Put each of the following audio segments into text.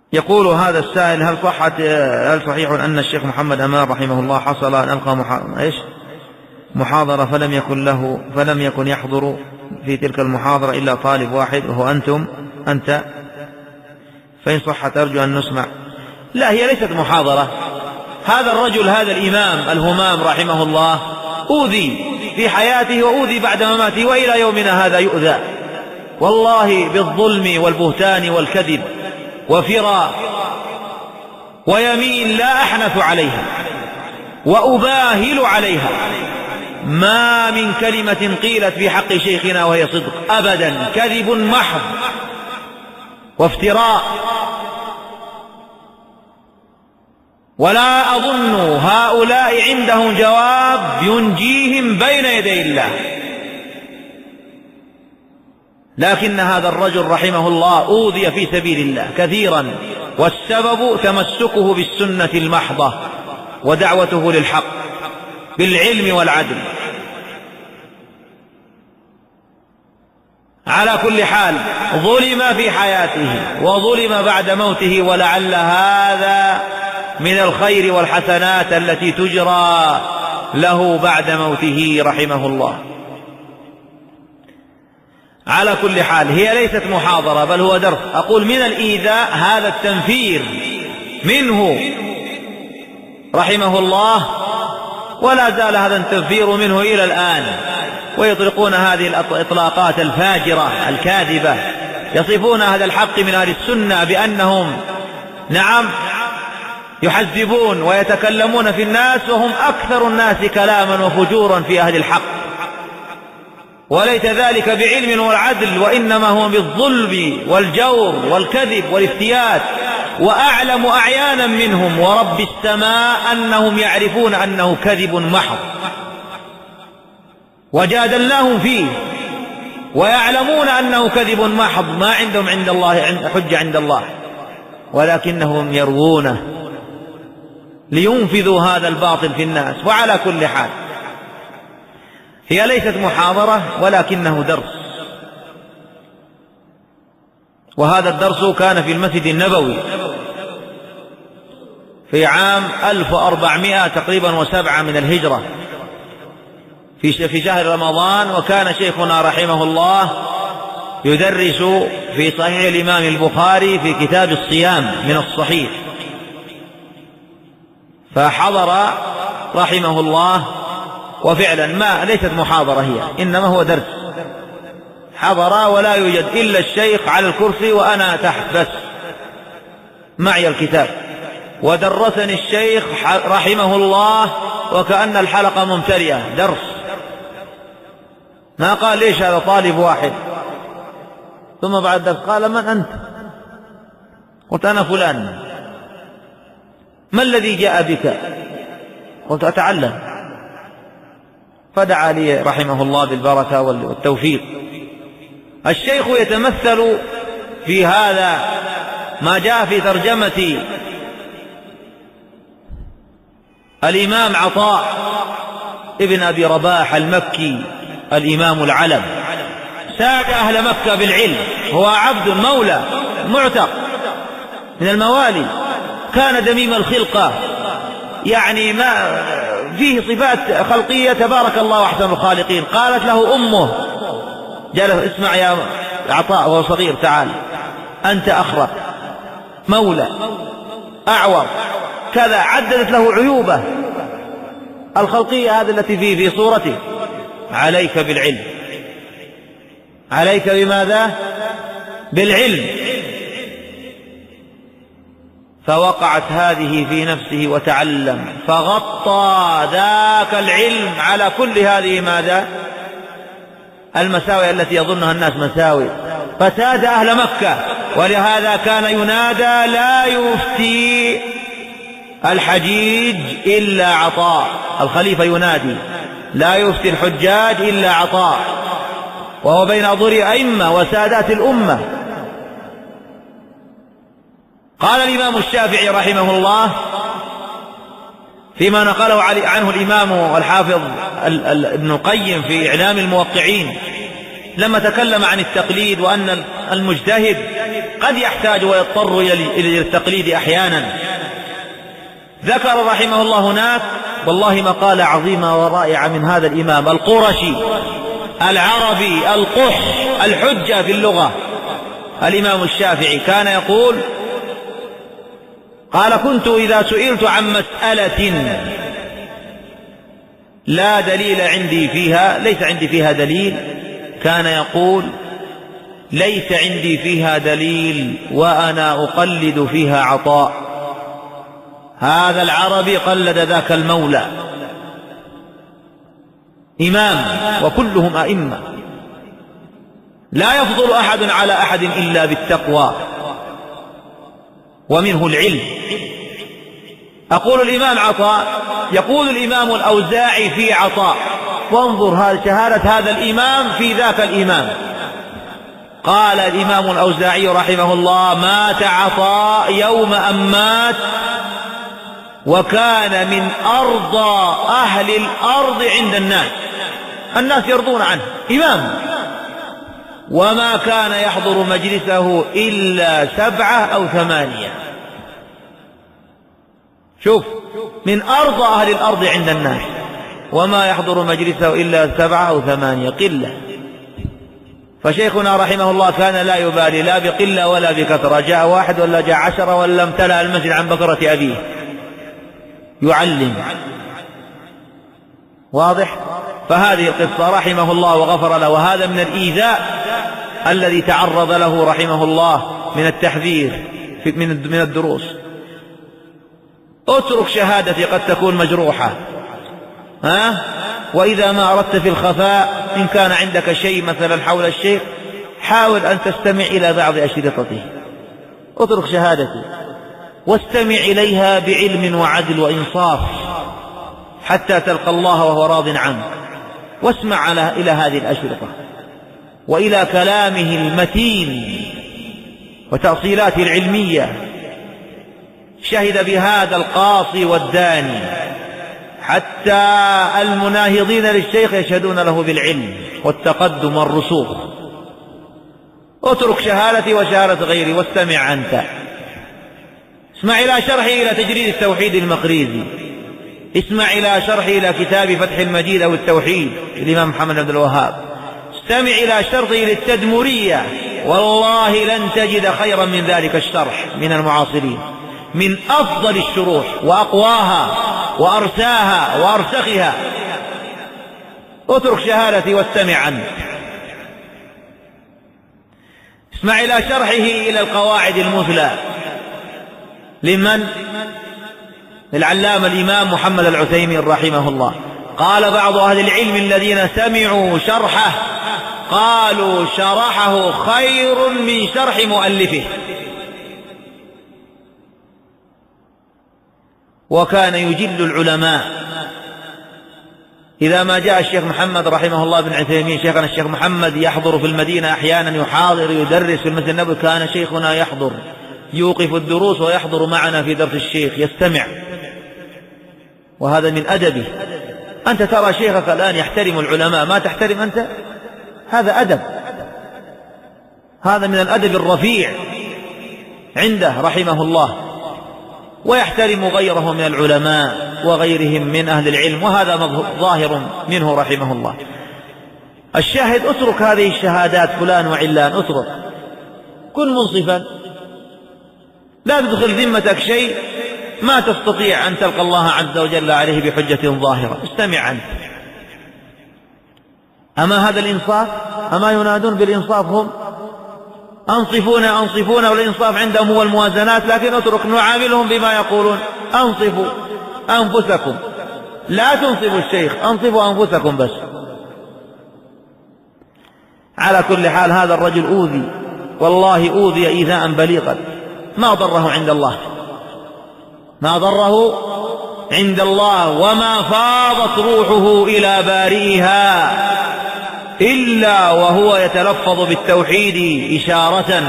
يقول هذا السائل: هل صحيح أن الشيخ محمد أمان رحمه الله حصل أن ألقى محاضرة فلم يكن يحضر في تلك المحاضرة إلا طالب واحد وهو أنت، فإن صحت أرجو أن نسمع. لا، هي ليست محاضرة. هذا الرجل، هذا الإمام الهمام رحمه الله، أوذي في حياته وأوذي بعد مماته، وإلى يومنا هذا يؤذى والله بالظلم والبهتان والكذب وفراء ويمين لا أحنث عليها وأباهل عليها. ما من كلمة قيلت في حق شيخنا وهي صدق أبدا، كذب محض وافتراء. ولا أظن هؤلاء عندهم جواب ينجيهم بين يدي الله. لكن هذا الرجل رحمه الله أوذي في سبيل الله كثيرا، والسبب تمسكه بالسنة المحضة ودعوته للحق بالعلم والعدل. على كل حال ظلم في حياته وظلم بعد موته، ولعل هذا من الخير والحسنات التي تجرى له بعد موته رحمه الله. على كل حال هي ليست محاضرة بل هو درس. أقول من الإيذاء هذا التنفير منه رحمه الله، ولا زال هذا التنفير منه إلى الآن، ويطلقون هذه الإطلاقات الفاجرة الكاذبة، يصفون هذا الحق من أهل السنة بأنهم نعم يحذبون ويتكلمون في الناس، وهم أكثر الناس كلاما وفجورا في أهل الحق، وليس ذلك بعلم والعدل، وإنما هو بالظلم والجور والكذب والافتيات. وأعلم أعيانا منهم ورب السماء أنهم يعرفون أنه كذب محض، وجادلناهم فيه ويعلمون أنه كذب محض، ما عندهم عند الله حجة عند الله، ولكنهم يروونه لينفذوا هذا الباطل في الناس. وعلى كل حال هي ليست محاضرة ولكنه درس، وهذا الدرس كان في المسجد النبوي في عام 1400 تقريبا و7 من الهجرة في شهر رمضان. وكان شيخنا رحمه الله يدرس في صحيح الإمام البخاري في كتاب الصيام من الصحيح، فحضر رحمه الله، وفعلا ما ليست محاضرة هي، إنما هو درس. حضر ولا يوجد إلا الشيخ على الكرسي وأنا تحت بس معي الكتاب، ودرسني الشيخ رحمه الله وكأن الحلقة ممتلئة درس، ما قال ليش هذا طالب واحد. ثم بعد ذلك قال: من أنت؟ قلت: أنا فلان. ما الذي جاء بك؟ قلت: أتعلم. فدعا لي رحمه الله بالبركة والتوفيق. الشيخ يتمثل في هذا ما جاء في ترجمة الإمام عطاء ابن أبي رباح المكي الإمام العلم، ساد أهل مكة بالعلم، هو عبد مولى معتق من الموالي، كان دميم الخلقة، يعني ما فيه صفات خلقية تبارك الله أحسن الخالقين. قالت له أمه: جلس اسمع يا عطاء وهو صغير، تعال أنت أخرق مولى أعور كذا، عددت له عيوبه الخلقية هذه التي في صورته. عليك بالعلم. عليك بماذا؟ بالعلم. فوقعت هذه في نفسه وتعلم، فغطى ذاك العلم على كل هذه ماذا؟ المساوئ التي يظنها الناس مساوئ، فساد أهل مكة. ولهذا كان ينادى: لا يفتي الحجيج إلا عطاء. الخليفة ينادي: لا يفتي الحجاج إلا عطاء، وهو بين أظهر أئمة وسادات الأمة. قال الإمام الشافعي رحمه الله فيما نقله عنه الإمام والحافظ ابن القيم في إعلام الموقعين، لما تكلم عن التقليد وأن المجتهد قد يحتاج ويضطر إلى التقليد أحيانا. ذكر رحمه الله هناك والله مقالة عظيمة ورائعة من هذا الإمام القرشي العربي القح الحجة في اللغة، الإمام الشافعي، كان يقول: قال: كنت إذا سئلت عن مسألة لا دليل عندي فيها، ليس عندي فيها دليل، كان يقول: ليس عندي فيها دليل وأنا أقلد فيها عطاء. هذا العربي قلد ذاك المولى، إمام وكلهم أئمة، لا يفضل أحد على أحد إلا بالتقوى ومنه العلم. أقول الإمام عطاء، يقول الإمام الأوزاعي في عطاء، وانظر شهادة هذا الإمام في ذاك الإمام. قال الإمام الأوزاعي رحمه الله: مات عطاء يوم أن مات، وكان من أرضى أهل الأرض عند الناس يرضون عنه، إمام، وما كان يحضر مجلسه إلا 7 أو 8. شوف، من أرضى أهل الأرض عند الناس وما يحضر مجلسه إلا 7 أو 8، قلة. فشيخنا رحمه الله كان لا يبالي لا بقلة ولا بكثرة، جاء 1 ولا جاء 10 ولا امتلأ المسجد عن بكرة أبيه يعلم. واضح؟ فهذه القصة رحمه الله وغفر له، وهذا من الإيذاء الذي تعرض له رحمه الله من التحذير من الدروس. اترك شهادتي قد تكون مجروحة، وإذا ما أردت في الخفاء إن كان عندك شيء مثلا حول الشيخ حاول أن تستمع إلى بعض أشرطته. اترك شهادتي واستمع إليها بعلم وعدل وإنصاف حتى تلقى الله وهو راض عنك، واسمع إلى هذه الأشرطة وإلى كلامه المتين وتأصيلاته العلمية. شهد بهذا القاصي والداني، حتى المناهضين للشيخ يشهدون له بالعلم والتقدم والرسوخ. اترك شهادتي وشهادة غيري واستمع أنت. اسمع إلى شرحه إلى تجريد التوحيد المقريزي، اسمع إلى شرحه إلى كتاب فتح المجيد أو التوحيد الإمام محمد بن عبد الوهاب، استمع إلى شرحه للتدمرية، والله لن تجد خيرا من ذلك الشرح من المعاصرين، من أفضل الشروح وأقواها وأرساها وأرسخها. اترك شهادتي واستمع عنه. اسمع إلى شرحه إلى القواعد المثلى لمن؟ العلامة الإمام محمد العثيمين رحمه الله. قال بعض أهل العلم الذين سمعوا شرحه قالوا: شرحه خير من شرح مؤلفه. وكان يجل العلماء إذا ما جاء الشيخ محمد رحمه الله بن عثيمين، شيخنا الشيخ محمد يحضر في المدينة أحيانا، يحاضر يدرس في المسجد النبوي، كان شيخنا يحضر يوقف الدروس ويحضر معنا في درس الشيخ يستمع، وهذا من أدبه. أنت ترى شيخك الآن يحترم العلماء، ما تحترم أنت؟ هذا أدب، هذا من الأدب الرفيع عنده رحمه الله، ويحترم غيره من العلماء وغيرهم من أهل العلم، وهذا ظاهر منه رحمه الله. الشاهد: اترك هذه الشهادات فلان وعلان، اترك، كن منصفا، لا تدخل ذمتك شيء ما تستطيع أن تلقى الله عز وجل عليه بحجة ظاهرة. استمع عنه. أما هذا الإنصاف؟ أما ينادون بالإنصاف هم؟ أنصفون والإنصاف عندهم هو الموازنات، لكن اترك نعاملهم بما يقولون. أنصفوا أنفسكم، لا تنصفوا الشيخ، أنصفوا أنفسكم بس. على كل حال هذا الرجل أوذي، والله أوذي إيذاء بليغا ما ضره عند الله، ما ضره عند الله، وما فاضت روحه إلى بارئها إلا وهو يتلفظ بالتوحيد إشارة،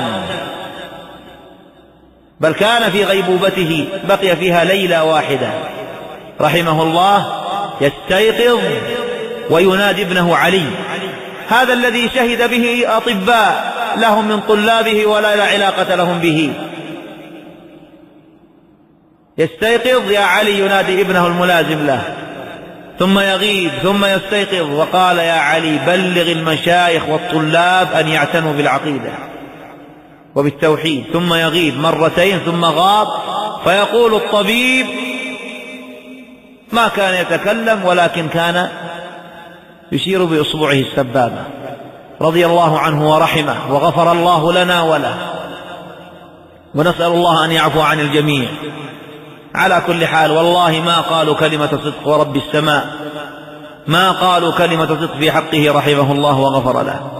بل كان في غيبوبته بقي فيها ليلة واحدة رحمه الله يستيقظ وينادي ابنه علي، هذا الذي شهد به أطباء لهم من طلابه ولا لا علاقة لهم به. يستيقظ يا علي ينادي ابنه الملازم له، ثم يغيب ثم يستيقظ وقال يا علي بلغ المشايخ والطلاب أن يعتنوا بالعقيدة وبالتوحيد، ثم يغيب مرتين ثم غاب، فيقول الطبيب ما كان يتكلم ولكن كان يشير بإصبعه السبابة، رضي الله عنه ورحمه وغفر الله لنا وله، ونسأل الله أن يعفو عن الجميع. على كل حال والله ما قالوا كلمة صدق ورب السماء، ما قالوا كلمة صدق في حقه رحمه الله وغفر له.